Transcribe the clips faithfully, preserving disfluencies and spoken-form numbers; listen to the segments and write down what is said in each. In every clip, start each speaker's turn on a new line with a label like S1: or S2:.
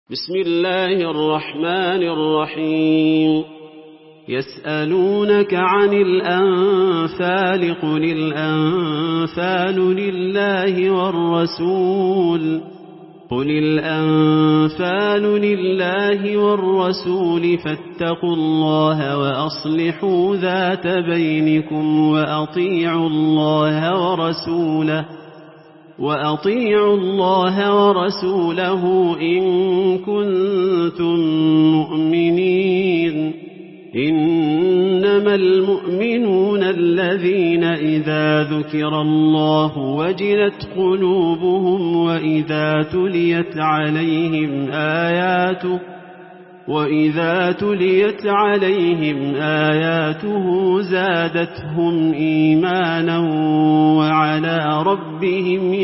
S1: بسم الله الرحمن الرحيم يسألونك عن الأنفال قل الأنفال لله والرسول قل الأنفال لله والرسول فاتقوا الله وأصلحوا ذات بينكم وأطيعوا الله ورسوله وأطيعوا الله ورسوله إن كنتم مؤمنين إنما المؤمنون الذين إذا ذكر الله وجلت قلوبهم وإذا تليت عليهم آياته وإذا تليت عليهم آياته زادتهم إيمانا وعلى ربهم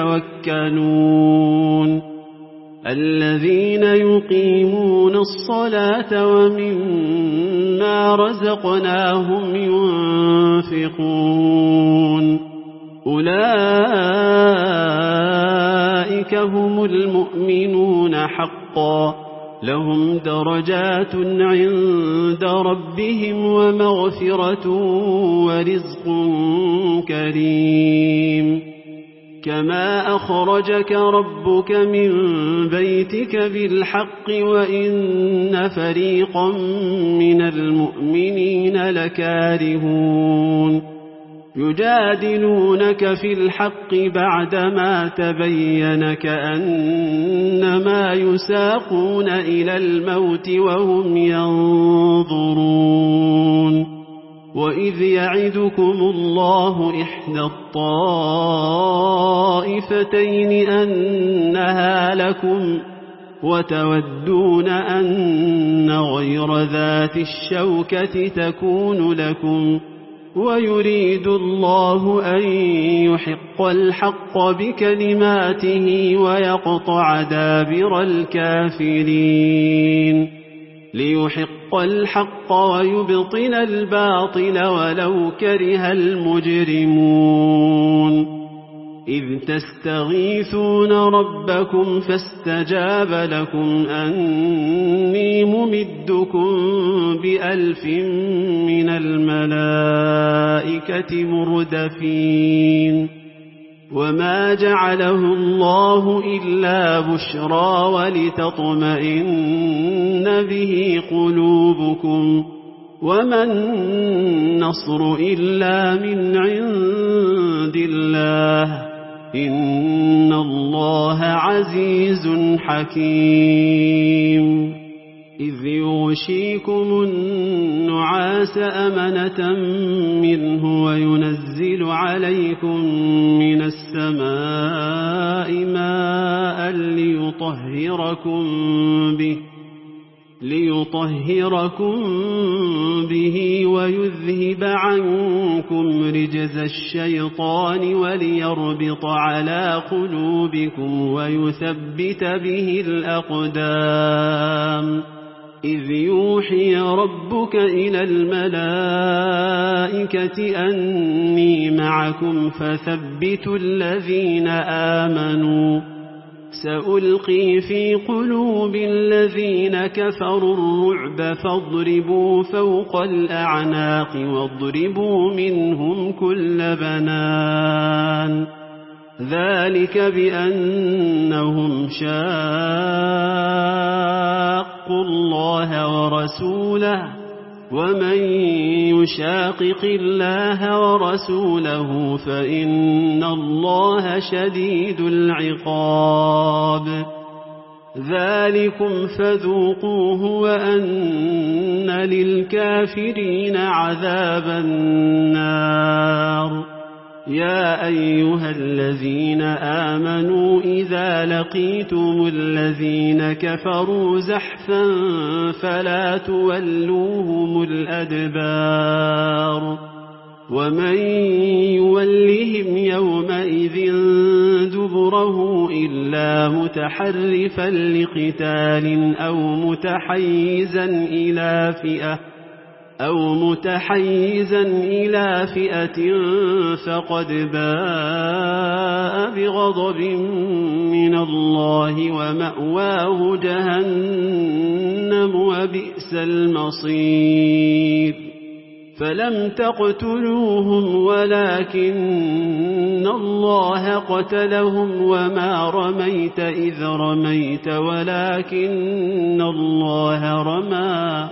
S1: يتوكلون الذين يقيمون الصلاة ومما رزقناهم ينفقون أولئك هم المؤمنون حقا لهم درجات عند ربهم ومغفرة ورزق كريم كما أخرجك ربك من بيتك بالحق وإن فريقا من المؤمنين لكارهون يجادلونك في الحق بعدما تبين كأنما يساقون إلى الموت وهم ينظرون وإذ يعدكم الله إحدى الطائفتين أنها لكم وتودون أن غير ذات الشوكة تكون لكم ويريد الله أن يحق الحق بكلماته ويقطع دابر الكافرين ليحق الحق ويبطل الباطل ولو كره المجرمون إذ تستغيثون ربكم فاستجاب لكم أني ممدكم بألف من الملائكة مردفين وما جعله الله إلا بشرى ولتطمئن به قلوبكم وما النصر إلا من عند الله إن الله عزيز حكيم إذ يغشيكم النعاس أمنة منه وينزل عليكم من السماء ماء ليطهركم به ليطهركم به ويذهب عنكم رجز الشيطان وليربط على قلوبكم ويثبت به الأقدام إذ يوحي ربك إلى الملائكة أني معكم فثبتوا الذين آمنوا سألقي في قلوب الذين كفروا الرعب فاضربوا فوق الأعناق واضربوا منهم كل بنان ذلك بأنهم شاقوا الله ورسوله ومن يشاقق الله ورسوله فإن الله شديد العقاب ذلكم فذوقوه وأن للكافرين عذاب النار يا أيها الذين آمنوا إذا لقيتم الذين كفروا زحفا فلا تولوهم الأدبار ومن يولهم يومئذ دبره إلا متحرفا لقتال أو متحيزا إلى فئة أو متحيزا إلى فئة فقد باء بغضب من الله ومأواه جهنم وبئس المصير فلم تقتلوهم ولكن الله قتلهم وما رميت إذ رميت ولكن الله رمى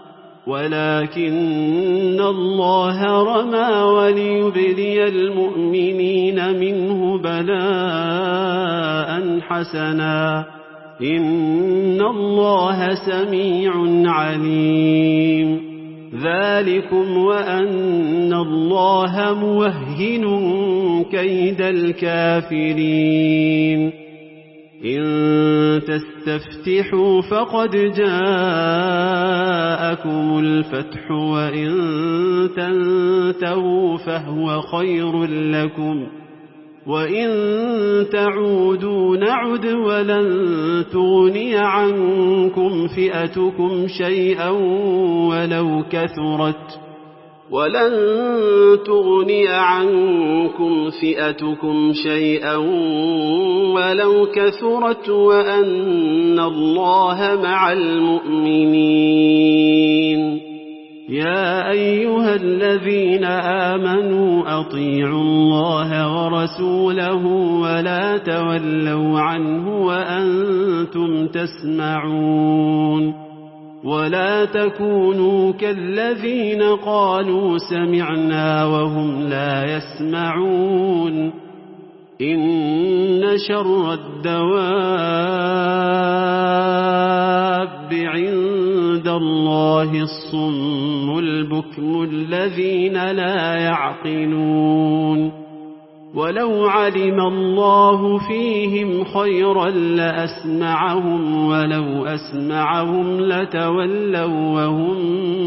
S1: ولكن الله رمى وليبلي المؤمنين منه بلاء حسنا إن الله سميع عليم ذلكم وأن الله موهن كيد الكافرين إن تستفتحوا فقد جاءكم الفتح وإن تنتهوا فهو خير لكم وإن تعودوا نعد ولن تغني عنكم فئتكم شيئا ولو كثرت ولن تغني عنكم فئتكم شيئا ولو كثرت وأن الله مع المؤمنين يا أيها الذين آمنوا أطيعوا الله ورسوله ولا تولوا عنه وأنتم تسمعون ولا تكونوا كالذين قالوا سمعنا وهم لا يسمعون إن شر الدواب عند الله الصم البكم الذين لا يعقلون ولو علم الله فيهم خيرا لأسمعهم ولو أسمعهم لتولوا وهم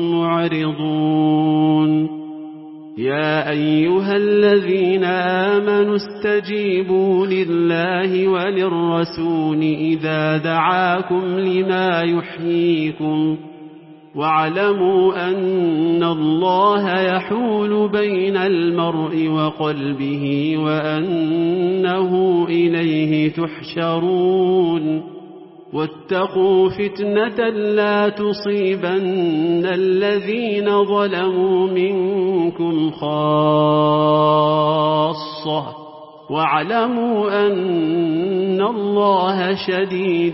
S1: معرضون يا أيها الذين آمنوا استجيبوا لله وللرسول إذا دعاكم لما يحييكم واعلموا أن الله يحول بين المرء وقلبه وأنه إليه تحشرون واتقوا فتنة لا تصيبن الذين ظلموا منكم خاصة واعلموا أن الله شديد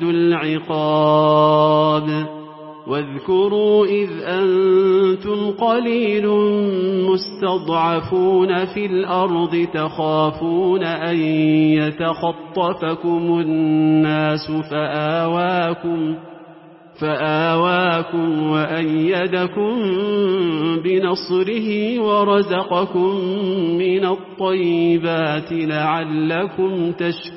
S1: العقاب واذكروا إذ أنتم قليل مستضعفون في الأرض تخافون أن يتخطفكم الناس فآواكم فآواكم وأيدكم بنصره ورزقكم من الطيبات لعلكم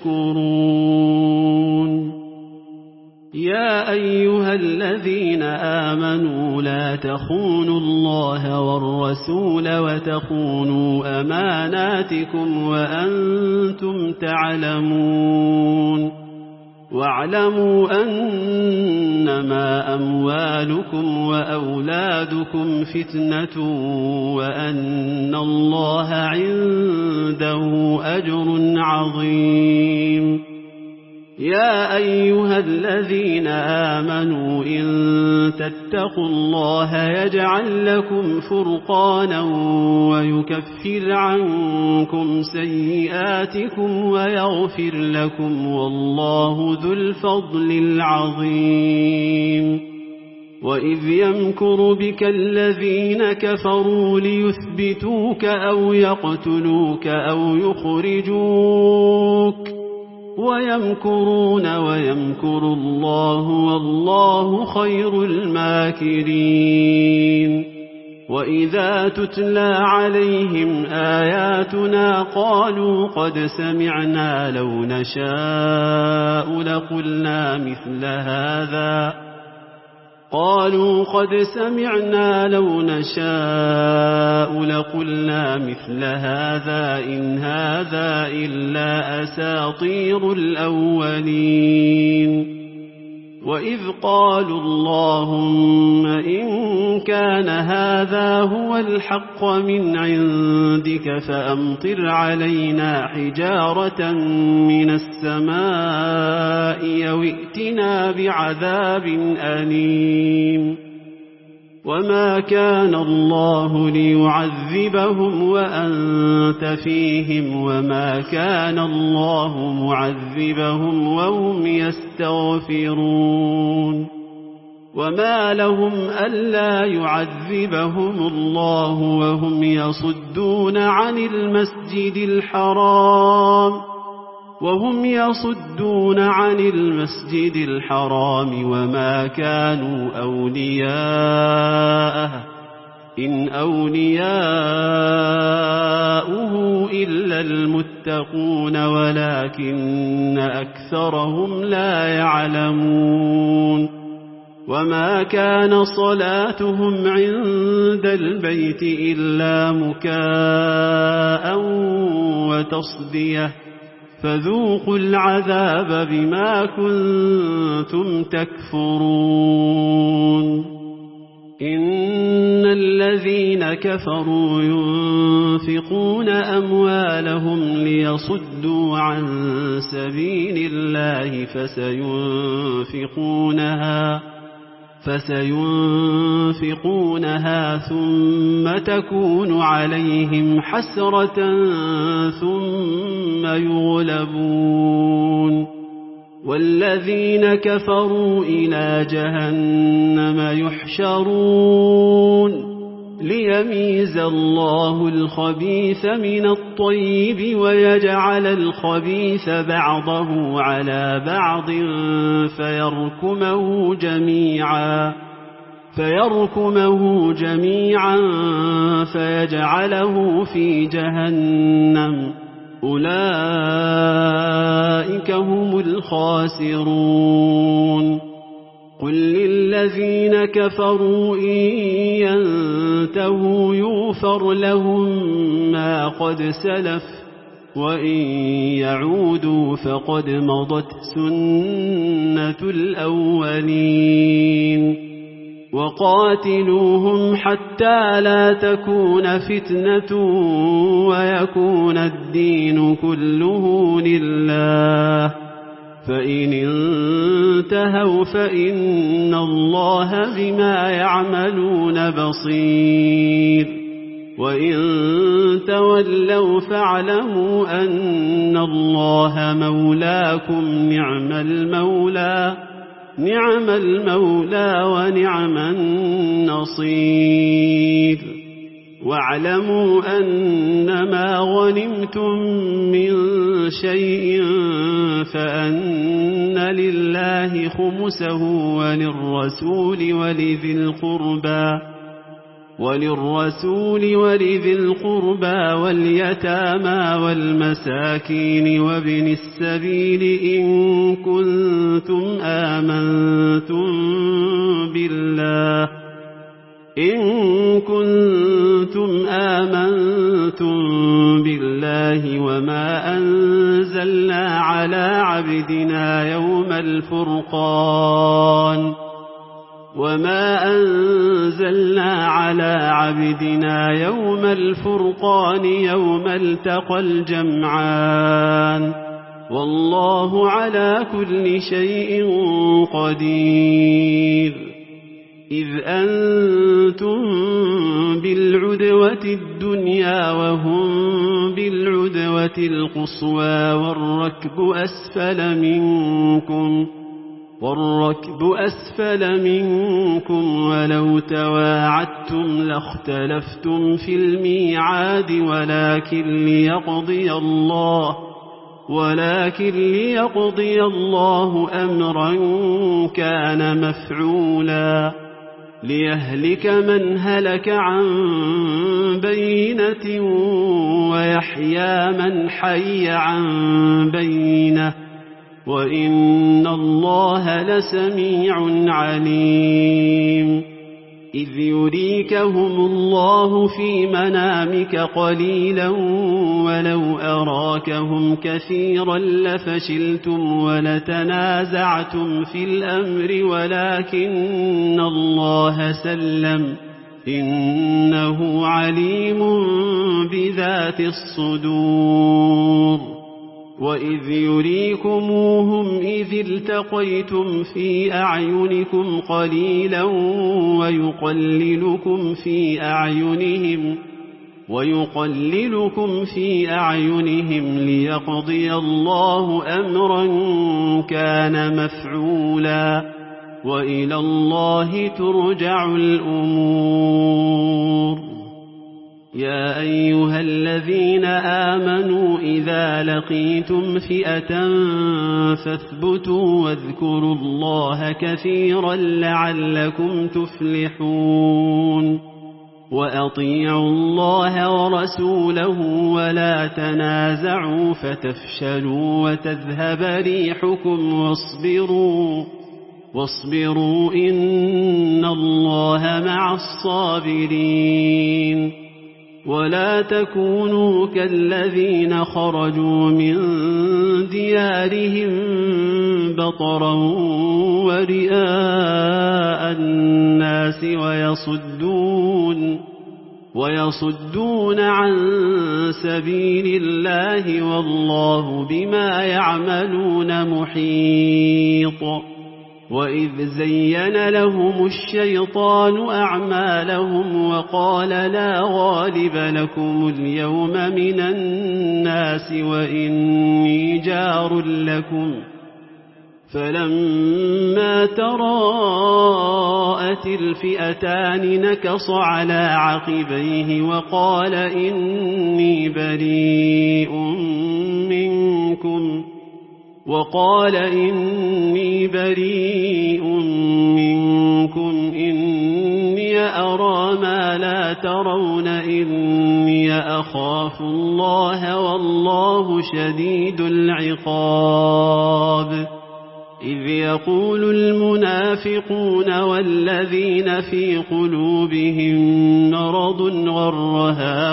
S1: تشكرون يا أيها الذين آمنوا لا تخونوا الله والرسول وتخونوا أماناتكم وأنتم تعلمون واعلموا أنما أموالكم وأولادكم فتنة وأن الله عنده أجر عظيم يا أيها الذين آمنوا إن تتقوا الله يجعل لكم فرقانا ويكفر عنكم سيئاتكم ويغفر لكم والله ذو الفضل العظيم وإذ يمكر بك الذين كفروا ليثبتوك أو يقتلوك أو يخرجوك ويمكرون ويمكر الله والله خير الماكرين وإذا تتلى عليهم آياتنا قالوا قد سمعنا لو نشاء لقلنا مثل هذا قالوا قد سمعنا لو نشاء لقلنا مثل هذا إن هذا إلا أساطير الأولين وإذ قالوا اللهم إن كان هذا هو الحق من عندك فأمطر علينا حجارة من السماء أو ائتنا بعذاب أليم وما كان الله ليعذبهم وأنت فيهم وما كان الله معذبهم وهم يستغفرون وما لهم ألا يعذبهم الله وهم يصدون عن المسجد الحرام وهم يصدون عن المسجد الحرام وما كانوا أولياءه إن أولياؤه إلا المتقون ولكن أكثرهم لا يعلمون وما كان صلاتهم عند البيت إلا مكاء وتصديه فذوقوا العذاب بما كنتم تكفرون إن الذين كفروا ينفقون أموالهم ليصدوا عن سبيل الله فسينفقونها فسينفقونها ثم تكون عليهم حسرة ثم يغلبون والذين كفروا إلى جهنم يحشرون ليميز الله الخبيث من الطيب ويجعل الخبيث بعضه على بعض فيركمه جميعا فيركمه جميعا فيجعله في جهنم أولئك هم الخاسرون قل للذين كفروا إن ينتهوا يغفر لهم ما قد سلف وإن يعودوا فقد مضت سنة الأولين وقاتلوهم حتى لا تكون فتنة ويكون الدين كله لله فإن انتهوا فإن الله بما يعملون بصير وإن تولوا فاعلموا أن الله مولاكم نعم المولى نعم المولى ونعم النصير واعلموا أنما غنمتم من شيء فأن لله خمسه وللرسول ولذي القربى وللرسول ولذي القربى واليتامى والمساكين وابن السبيل إن كنتم آمنتم بالله إن كنتم آمنتم بالله وما أنزلنا على عبدنا يوم الفرقان وما أنزلنا على عبدنا يوم الفرقان يوم التقى الجمعان والله على كل شيء قدير إذ أنتم بالعدوة الدنيا وهم بالعدوة القصوى والركب أسفل منكم والركب أسفل منكم ولو تواعدتم لاختلفتم في الميعاد ولكن ليقضي الله ولكن ليقضي الله أمرا كان مفعولا ليهلك من هلك عن بينة ويحيى من حي عن بينة وإن الله لسميع عليم إذ يريكهم الله في منامك قليلا ولو أراكهم كثيرا لفشلتم ولتنازعتم في الأمر ولكن الله سلم إنه عليم بذات الصدور وإذ يريكموهم إذ التقيتم في أعينكم قليلا ويقللكم في أعينهم ويقللكم في أعينهم ليقضي الله أمرا كان مفعولا وإلى الله ترجع الأمور يا أيها الذين آمنوا إذا لقيتم فئة فاثبتوا واذكروا الله كثيرا لعلكم تفلحون وأطيعوا الله ورسوله ولا تنازعوا فتفشلوا وتذهب ريحكم واصبروا واصبروا إن الله مع الصابرين ولا تكونوا كالذين خرجوا من ديارهم بطرا ورئاء الناس ويصدون ويصدون عن سبيل الله والله بما يعملون محيط وإذ زين لهم الشيطان أعمالهم وقال لا غالب لكم اليوم من الناس وإني جار لكم فلما تراءت الفئتان نكص على عقبيه وقال إني بريء منكم وقال إني بريء منكم إني أرى ما لا ترون إني أخاف الله والله شديد العقاب إذ يقول المنافقون والذين في قلوبهم مرض غر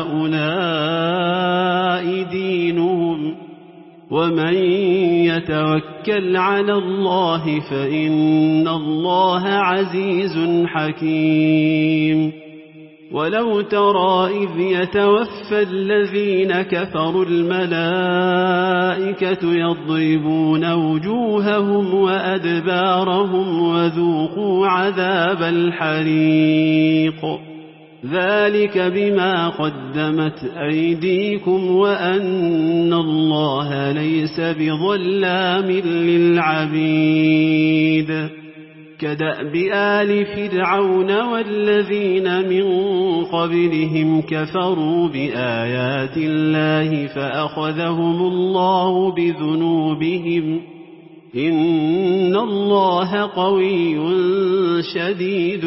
S1: هؤلاء دينهم ومن يتوكل على الله فإن الله عزيز حكيم ولو ترى إذ يتوفى الذين كفروا الملائكة يضربون وجوههم وأدبارهم وذوقوا عذاب الحريق ذلك بما قدمت أيديكم وأن الله ليس بظلام للعبيد كدأب آل فرعون والذين من قبلهم كفروا بآيات الله فأخذهم الله بذنوبهم إن الله قوي شديد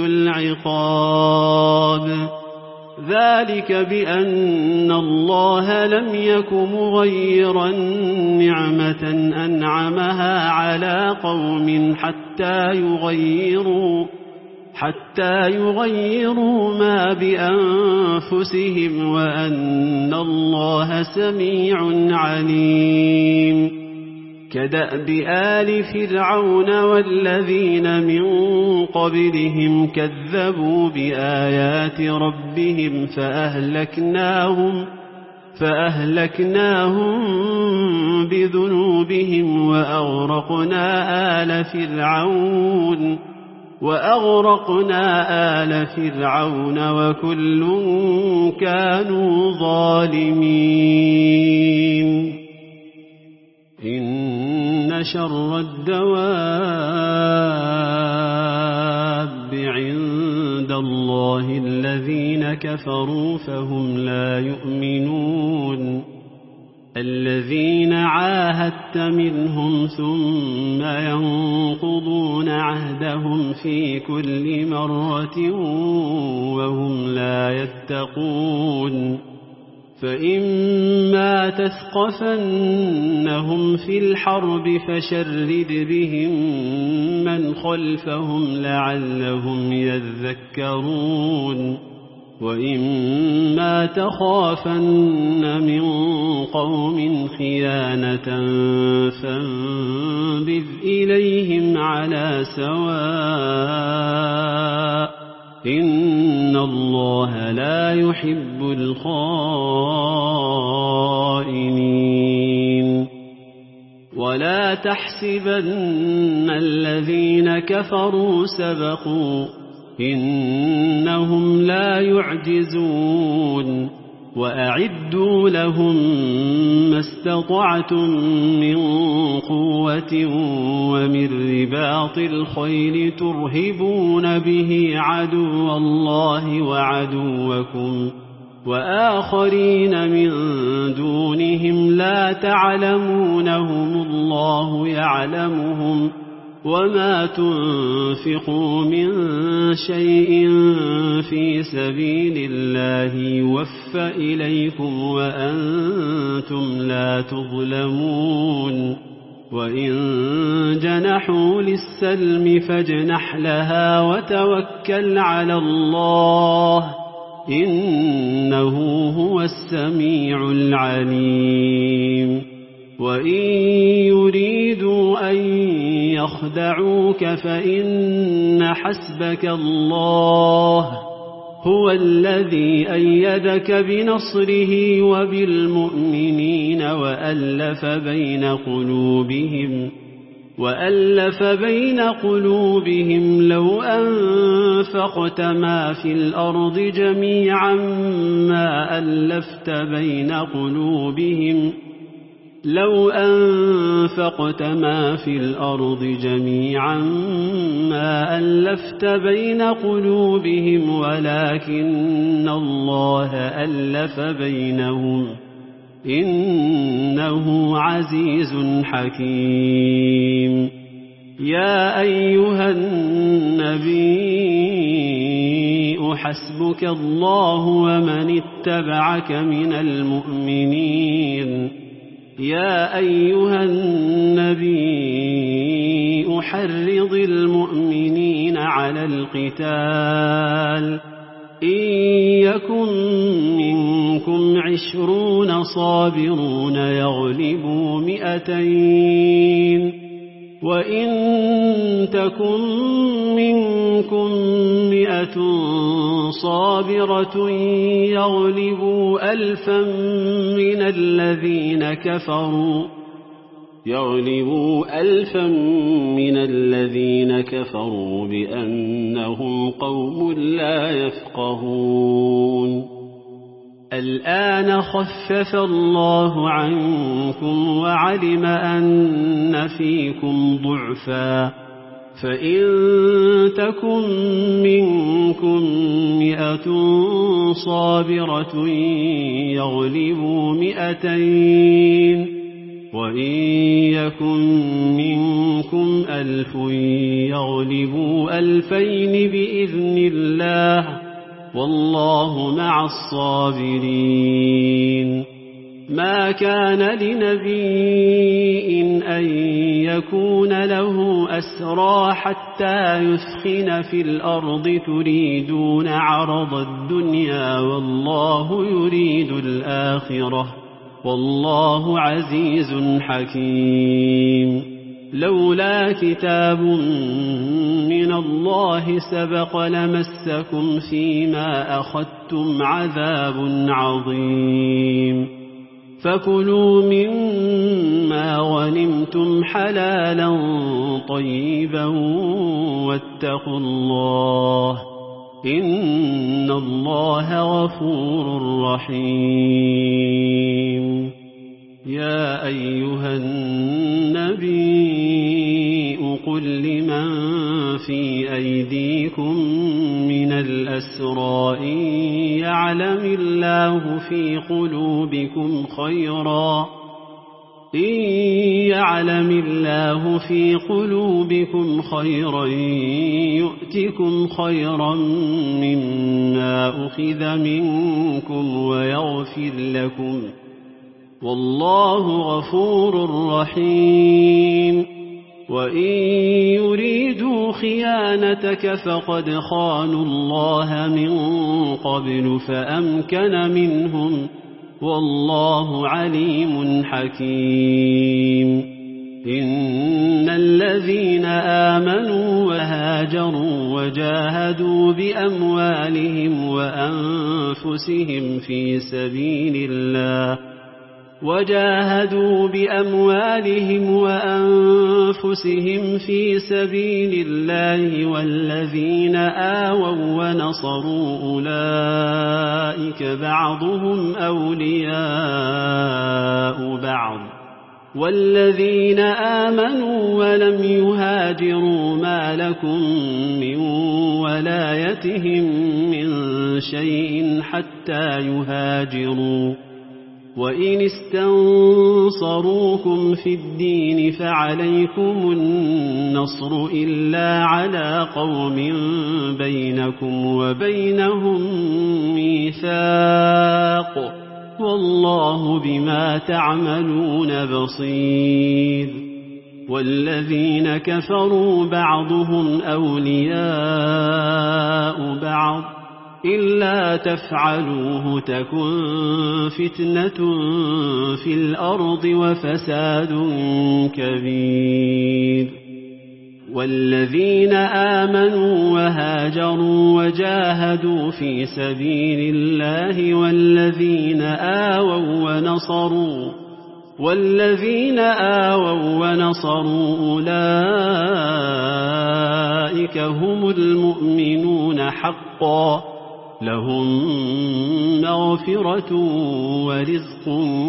S1: العقاب ذلك بأن الله لم يك مغيرا نعمة أنعمها على قوم حتى يغيروا حتى يغيروا ما بأنفسهم وأن الله سميع عليم كدأب آل فرعون والذين من قبلهم كذبوا بآيات ربهم فأهلكناهم فأهلكناهم بذنوبهم وأغرقنا آل فرعون وأغرقنا آل فرعون وكل كانوا ظالمين إن شر الدواب عند الله الذين كفروا فهم لا يؤمنون الذين عاهدت منهم ثم ينقضون عهدهم في كل مرة وهم لا يتقون فإما تثقفنهم في الحرب فشرد بهم من خلفهم لعلهم يذكرون وإما تخافن من قوم خيانة فانبذ إليهم على سواء إن الله لا يحب الخائنين ولا تحسبن الذين كفروا سبقوا إنهم لا يعجزون وأعدوا لهم ما استطعتم من قوة ومن رباط الخيل ترهبون به عدو الله وعدوكم وآخرين من دونهم لا تعلمونهم الله يعلمهم وما تنفقوا من شيء في سبيل الله يوفى إليكم وأنتم لا تظلمون وإن جنحوا للسلم فاجنح لها وتوكل على الله إنه هو السميع العليم وإن يريدوا أن يخدعوك فإن حسبك الله هو الذي أيدك بنصره وبالمؤمنين وألف بين قلوبهم وألف بين قلوبهم لو أنفقت ما في الأرض جميعا ما ألفت بين قلوبهم لو أنفقت ما في الأرض جميعا ما ألفت بين قلوبهم ولكن الله ألف بينهم إنه عزيز حكيم يا أيها النبي حسبك الله ومن اتبعك من المؤمنين يا أيها النبي حرض المؤمنين على القتال إن يكن منكم عشرون صابرون يغلبوا مئتين وإن تكن منكم مئة صابرة يغلبوا ألفا من الذين كفروا يغلبوا ألفا من الذين كفروا بأنهم قوم لا يفقهون الآن خفف الله عنكم وعلم أن فيكم ضعفا فإن تكن منكم مئة صابرة يغلبوا مئتين وإن يكن منكم ألف يغلبوا ألفين بإذن الله والله مع الصابرين ما كان لنبي أن يكون له أسرى حتى يثخن في الأرض تريدون عرض الدنيا والله يريد الآخرة والله عزيز حكيم لولا كتاب من الله سبق لمسكم فيما أخذتم عذاب عظيم فكلوا مما غنمتم حلالا طيبا واتقوا الله إن الله غفور رحيم يا أيها النبي قل لمن في أيديكم من الأسرى إن يعلم الله في قلوبكم خيرا إن يعلم الله في قلوبكم خيرا يؤتكم خيرا مما أخذ منكم ويغفر لكم والله غفور رحيم وإن يريدوا خيانتك فقد خانوا الله من قبل فأمكن منهم والله عليم حكيم إن الذين آمنوا وهاجروا وجاهدوا بأموالهم وأنفسهم في سبيل الله وجاهدوا بأموالهم وأنفسهم في سبيل الله والذين آووا ونصروا أولئك بعضهم أولياء بعض والذين آمنوا ولم يهاجروا ما لكم من ولايتهم من شيء حتى يهاجروا وإن استنصروكم في الدين فعليكم النصر إلا على قوم بينكم وبينهم ميثاق والله بما تعملون بصير والذين كفروا بعضهم أولياء بعض إلا تفعلوه تكن فتنة في الأرض وفساد كبير والذين آمنوا وهاجروا وجاهدوا في سبيل الله والذين آووا ونصروا والذين آووا ونصروا أولئك هم المؤمنون حقا لهم مغفرة ورزق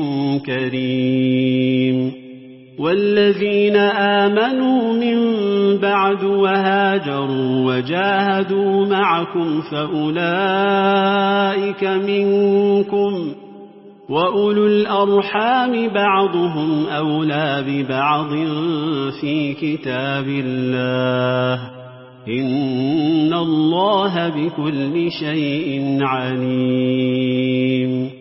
S1: كريم والذين آمنوا من بعد وهاجروا وجاهدوا معكم فأولئك منكم وأولو الأرحام بعضهم أولى ببعض في كتاب الله إن الله بكل شيء عليم